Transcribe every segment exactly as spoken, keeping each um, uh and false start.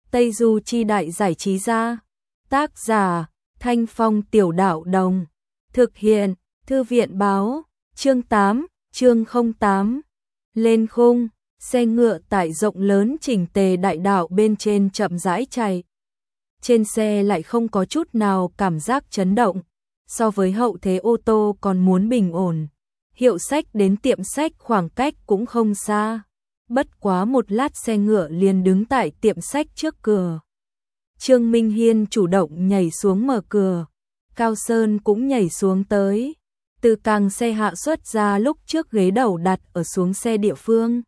Tây Du Chi Đại Giải Trí Gia. Tác giả Thanh Phong Tiểu Đạo Đồng. Thực hiện Thư viện Báo. Chương tám, chương không tám. Lên khung, xe ngựa tải rộng lớn chỉnh tề đại đạo bên trên chậm rãi chạy. Trên xe lại không có chút nào cảm giác chấn động, so với hậu thế ô tô còn muốn bình ổn. Hiệu sách đến tiệm sách khoảng cách cũng không xa. Bất quá một lát xe ngựa liền đứng tại tiệm sách trước cửa. Trương Minh Hiên chủ động nhảy xuống mở cửa. Cao Sơn cũng nhảy xuống tới. Từ càng xe hạ xuất ra lúc trước ghế đầu đặt ở xuống xe địa phương.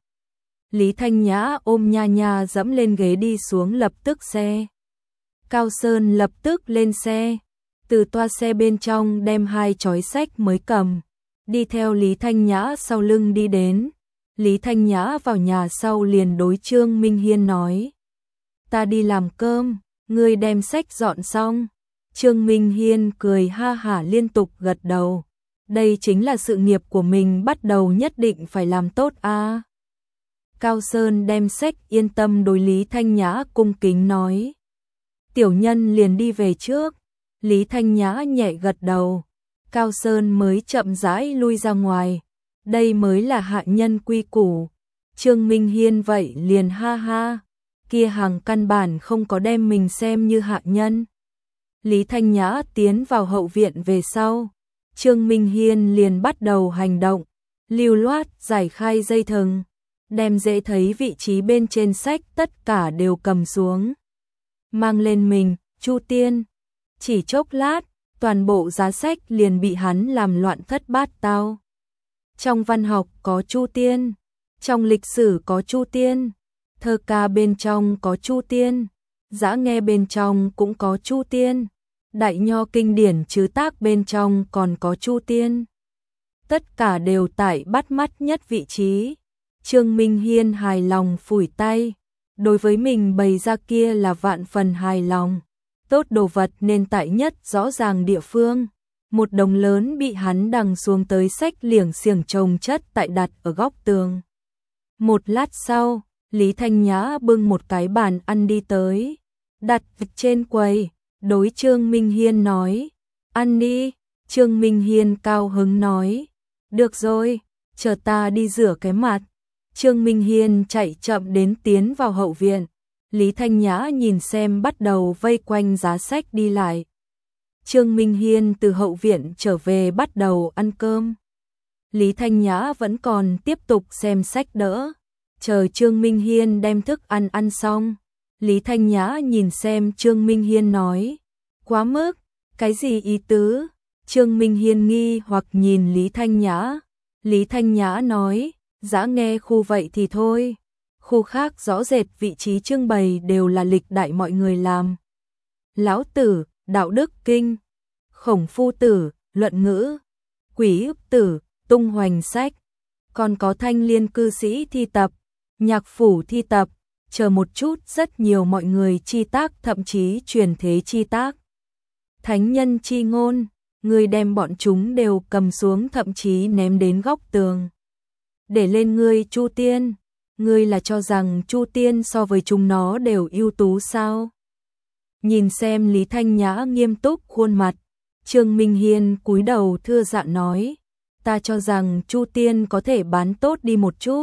Lý Thanh Nhã ôm Nha Nha dẫm lên ghế đi xuống lập tức xe. Cao Sơn lập tức lên xe. Từ toa xe bên trong đem hai chói sách mới cầm. Đi theo Lý Thanh Nhã sau lưng đi đến. Lý Thanh Nhã vào nhà sau liền đối Trương Minh Hiên nói. Ta đi làm cơm, ngươi đem sách dọn xong. Trương Minh Hiên cười ha hả liên tục gật đầu. Đây chính là sự nghiệp của mình bắt đầu nhất định phải làm tốt a. À. Cao Sơn đem sách yên tâm đối Lý Thanh Nhã cung kính nói. Tiểu nhân liền đi về trước. Lý Thanh Nhã nhẹ gật đầu. Cao Sơn mới chậm rãi lui ra ngoài. Đây mới là hạ nhân quy củ. Trương Minh Hiên vậy liền ha ha. Kia hàng căn bản không có đem mình xem như hạ nhân. Lý Thanh Nhã tiến vào hậu viện về sau. Trương Minh Hiên liền bắt đầu hành động. Lưu loát giải khai dây thừng. Đem dễ thấy vị trí bên trên sách tất cả đều cầm xuống. Mang lên mình, Chu Tiên. Chỉ chốc lát, toàn bộ giá sách liền bị hắn làm loạn thất bát tao. Trong văn học có Chu Tiên, trong lịch sử có Chu Tiên, thơ ca bên trong có Chu Tiên, dã nghe bên trong cũng có Chu Tiên, đại nho kinh điển trứ tác bên trong còn có Chu Tiên. Tất cả đều tại bắt mắt nhất vị trí. Trương Minh Hiên hài lòng phủi tay, đối với mình bày ra kia là vạn phần hài lòng. Tốt đồ vật nên tại nhất rõ ràng địa phương. Một đồng lớn bị hắn đằng xuống tới sách liềng xiềng chồng chất tại đặt ở góc tường. Một lát sau, Lý Thanh Nhã bưng một cái bàn ăn đi tới. Đặt trên quầy, đối Trương Minh Hiên nói. Ăn đi. Trương Minh Hiên cao hứng nói. Được rồi, chờ ta đi rửa cái mặt. Trương Minh Hiên chạy chậm đến tiến vào hậu viện. Lý Thanh Nhã nhìn xem bắt đầu vây quanh giá sách đi lại. Trương Minh Hiên từ hậu viện trở về bắt đầu ăn cơm. Lý Thanh Nhã vẫn còn tiếp tục xem sách đỡ. Chờ Trương Minh Hiên đem thức ăn ăn xong. Lý Thanh Nhã nhìn xem Trương Minh Hiên nói. Quá mức, cái gì ý tứ? Trương Minh Hiên nghi hoặc nhìn Lý Thanh Nhã. Lý Thanh Nhã nói, dã nghe khu vậy thì thôi. Khu khác rõ rệt vị trí trưng bày đều là lịch đại mọi người làm. Lão Tử, Đạo Đức Kinh, Khổng Phu Tử, Luận Ngữ, Quỷ Ức Tử, Tung Hoành Sách, còn có Thanh Liên Cư Sĩ thi tập, Nhạc Phủ thi tập, chờ một chút rất nhiều mọi người chi tác thậm chí truyền thế chi tác. Thánh nhân chi ngôn, người đem bọn chúng đều cầm xuống thậm chí ném đến góc tường. Để lên ngươi Chu Tiên, ngươi là cho rằng Chu Tiên so với chúng nó đều ưu tú sao? Nhìn xem Lý Thanh Nhã nghiêm túc khuôn mặt, Trương Minh Hiên cúi đầu thưa dạ nói, ta cho rằng Chu Tiên có thể bán tốt đi một chút.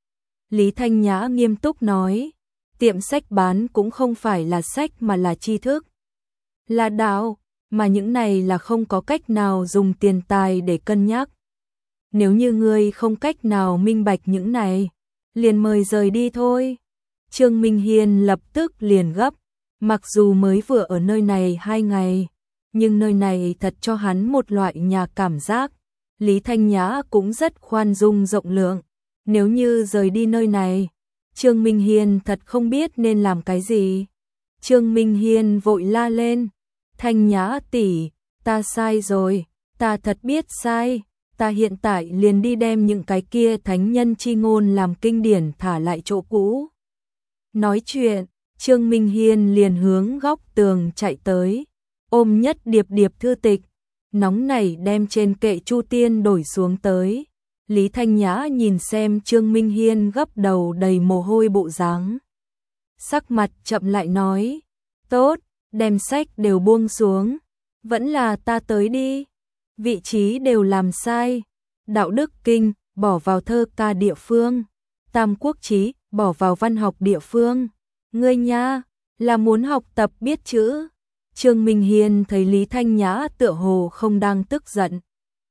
Lý Thanh Nhã nghiêm túc nói, tiệm sách bán cũng không phải là sách mà là tri thức, là đạo, mà những này là không có cách nào dùng tiền tài để cân nhắc. Nếu như ngươi không cách nào minh bạch những này, liền mời rời đi thôi. Trương Minh Hiên lập tức liền gấp. Mặc dù mới vừa ở nơi này hai ngày, nhưng nơi này thật cho hắn một loại nhà cảm giác. Lý Thanh Nhã cũng rất khoan dung rộng lượng. Nếu như rời đi nơi này, Trương Minh Hiên thật không biết nên làm cái gì. Trương Minh Hiên vội la lên. Thanh Nhã tỷ, ta sai rồi, ta thật biết sai. Ta hiện tại liền đi đem những cái kia thánh nhân chi ngôn làm kinh điển thả lại chỗ cũ. Nói chuyện, Trương Minh Hiên liền hướng góc tường chạy tới, ôm nhất điệp điệp thư tịch, nóng nảy đem trên kệ Chu Tiên đổi xuống tới. Lý Thanh Nhã nhìn xem Trương Minh Hiên gấp đầu đầy mồ hôi bộ dáng. sắc mặt chậm lại nói, tốt, đem sách đều buông xuống, vẫn là ta tới đi, vị trí đều làm sai, đạo đức kinh, bỏ vào thơ ca địa phương, tam quốc chí, bỏ vào văn học địa phương, ngươi nha, là muốn học tập biết chữ. Trương Minh Hiên thấy Lý Thanh Nhã tựa hồ không đang tức giận,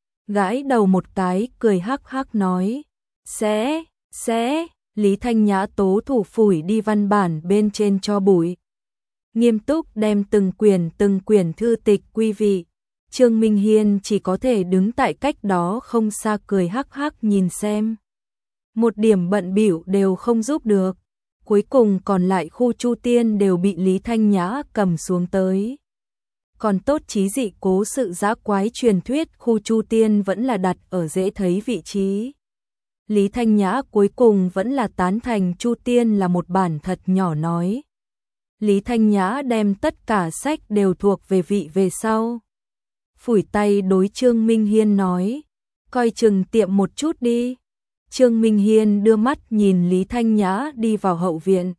gãi đầu một cái, cười hắc hắc nói, sẽ, sẽ, Lý Thanh Nhã tố thủ phủi đi văn bản bên trên cho bụi, nghiêm túc đem từng quyển từng quyển thư tịch quy vị. Trương Minh Hiên chỉ có thể đứng tại cách đó không xa cười hắc hắc nhìn xem. Một điểm bận bịu đều không giúp được. Cuối cùng còn lại khu Chu Tiên đều bị Lý Thanh Nhã cầm xuống tới. Còn tốt chí dị cố sự dã quái truyền thuyết khu Chu Tiên vẫn là đặt ở dễ thấy vị trí. Lý Thanh Nhã cuối cùng vẫn là tán thành Chu Tiên là một bản thật nhỏ nói. Lý Thanh Nhã đem tất cả sách đều thuộc về vị về sau. Phủi tay đối Trương Minh Hiên nói, coi chừng tiệm một chút đi. Trương Minh Hiên đưa mắt nhìn Lý Thanh Nhã đi vào hậu viện.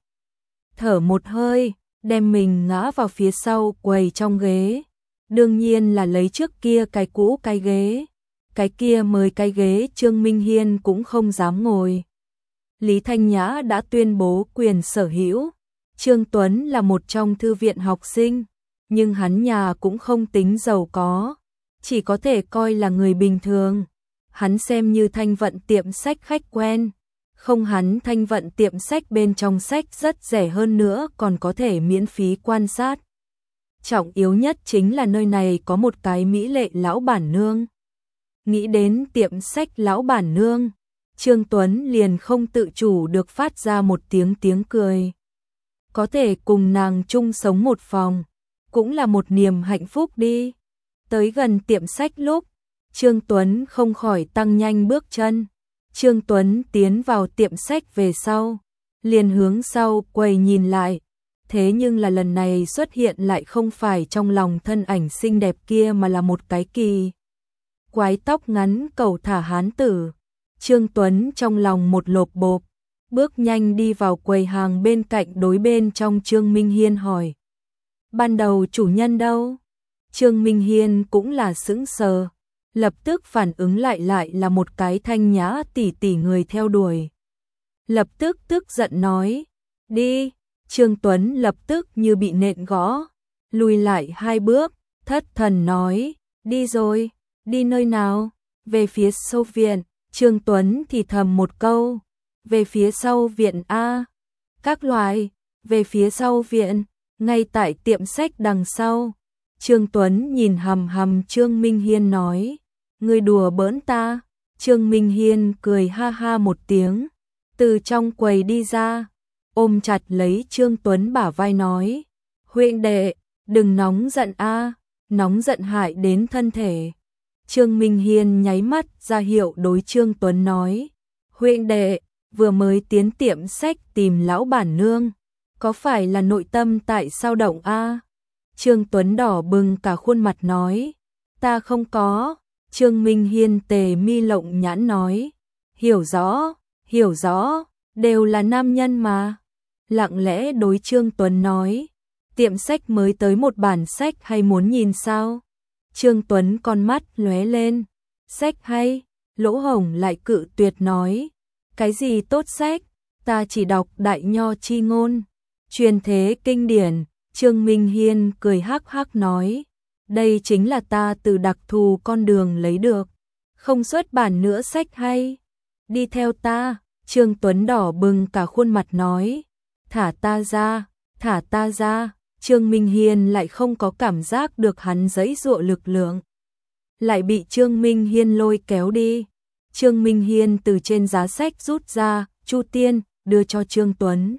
Thở một hơi, đem mình ngã vào phía sau quầy trong ghế. Đương nhiên là lấy trước kia cái cũ cái ghế. Cái kia mời cái ghế Trương Minh Hiên cũng không dám ngồi. Lý Thanh Nhã đã tuyên bố quyền sở hữu. Trương Tuấn là một trong thư viện học sinh, nhưng hắn nhà cũng không tính giàu có, chỉ có thể coi là người bình thường. Hắn xem như thanh vận tiệm sách khách quen, không hắn thanh vận tiệm sách bên trong sách rất rẻ hơn nữa còn có thể miễn phí quan sát. Trọng yếu nhất chính là nơi này có một cái mỹ lệ lão bản nương. Nghĩ đến tiệm sách lão bản nương, Trương Tuấn liền không tự chủ được phát ra một tiếng tiếng cười. Có thể cùng nàng chung sống một phòng, cũng là một niềm hạnh phúc đi. Tới gần tiệm sách lúc, Trương Tuấn không khỏi tăng nhanh bước chân. Trương Tuấn tiến vào tiệm sách về sau, liền hướng sau quầy nhìn lại. Thế nhưng là lần này xuất hiện lại không phải trong lòng thân ảnh xinh đẹp kia mà là một cái kỳ quái tóc ngắn cẩu thả hán tử. Trương Tuấn trong lòng một lộp bộp, bước nhanh đi vào quầy hàng bên cạnh đối bên trong Trương Minh Hiên hỏi. Ban đầu chủ nhân đâu? Trương Minh Hiên cũng là sững sờ, lập tức phản ứng lại lại là một cái Thanh Nhã tỷ tỷ người theo đuổi. Lập tức tức giận nói, đi. Trương Tuấn lập tức như bị nện gõ, lùi lại hai bước, thất thần nói, đi rồi, đi nơi nào? Về phía sau viện. Trương Tuấn thì thầm một câu, về phía sau viện A. Các loại, về phía sau viện, ngay tại tiệm sách đằng sau. Trương Tuấn nhìn hầm hầm Trương Minh Hiên nói, ngươi đùa bỡn ta. Trương Minh Hiên cười ha ha một tiếng, từ trong quầy đi ra, ôm chặt lấy Trương Tuấn bả vai nói, huynh đệ, đừng nóng giận a, nóng giận hại đến thân thể. Trương Minh Hiên nháy mắt ra hiệu đối Trương Tuấn nói, huynh đệ, vừa mới tiến tiệm sách tìm lão bản nương, có phải là nội tâm tại sao động a? Trương Tuấn đỏ bừng cả khuôn mặt nói, ta không có. Trương Minh Hiên tề mi lộng nhãn nói, hiểu rõ, hiểu rõ, đều là nam nhân mà. Lặng lẽ đối Trương Tuấn nói, tiệm sách mới tới một bản sách hay muốn nhìn sao? Trương Tuấn con mắt lóe lên, sách hay? Lỗ Hồng lại cự tuyệt nói, cái gì tốt sách, ta chỉ đọc Đại Nho chi ngôn, truyền thế kinh điển. Trương Minh Hiên cười hắc hắc nói, đây chính là ta từ đặc thù con đường lấy được, không xuất bản nữa sách hay, đi theo ta. Trương Tuấn đỏ bừng cả khuôn mặt nói, thả ta ra, thả ta ra. Trương Minh Hiên lại không có cảm giác được hắn giãy giụa lực lượng, lại bị Trương Minh Hiên lôi kéo đi. Trương Minh Hiên từ trên giá sách rút ra Chu Tiên, đưa cho Trương Tuấn.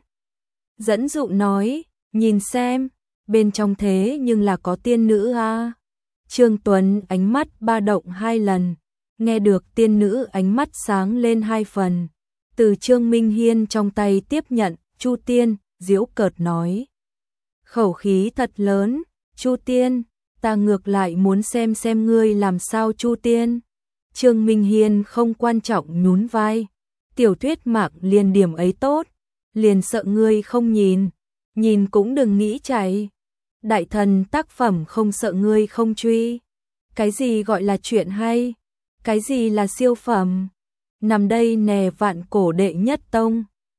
Dẫn dụ nói, nhìn xem, bên trong thế nhưng là có tiên nữ a. Trương Tuấn ánh mắt ba động hai lần, nghe được tiên nữ ánh mắt sáng lên hai phần. Từ Trương Minh Hiên trong tay tiếp nhận Chu Tiên, giễu cợt nói, khẩu khí thật lớn, Chu Tiên, ta ngược lại muốn xem xem ngươi làm sao Chu Tiên. Trương Minh Hiên không quan trọng nhún vai, tiểu thuyết mạc liền điểm ấy tốt, liền sợ ngươi không nhìn, nhìn cũng đừng nghĩ chạy. Đại thần tác phẩm không sợ ngươi không truy. Cái gì gọi là chuyện hay? Cái gì là siêu phẩm? Nằm đây nè vạn cổ đệ nhất tông.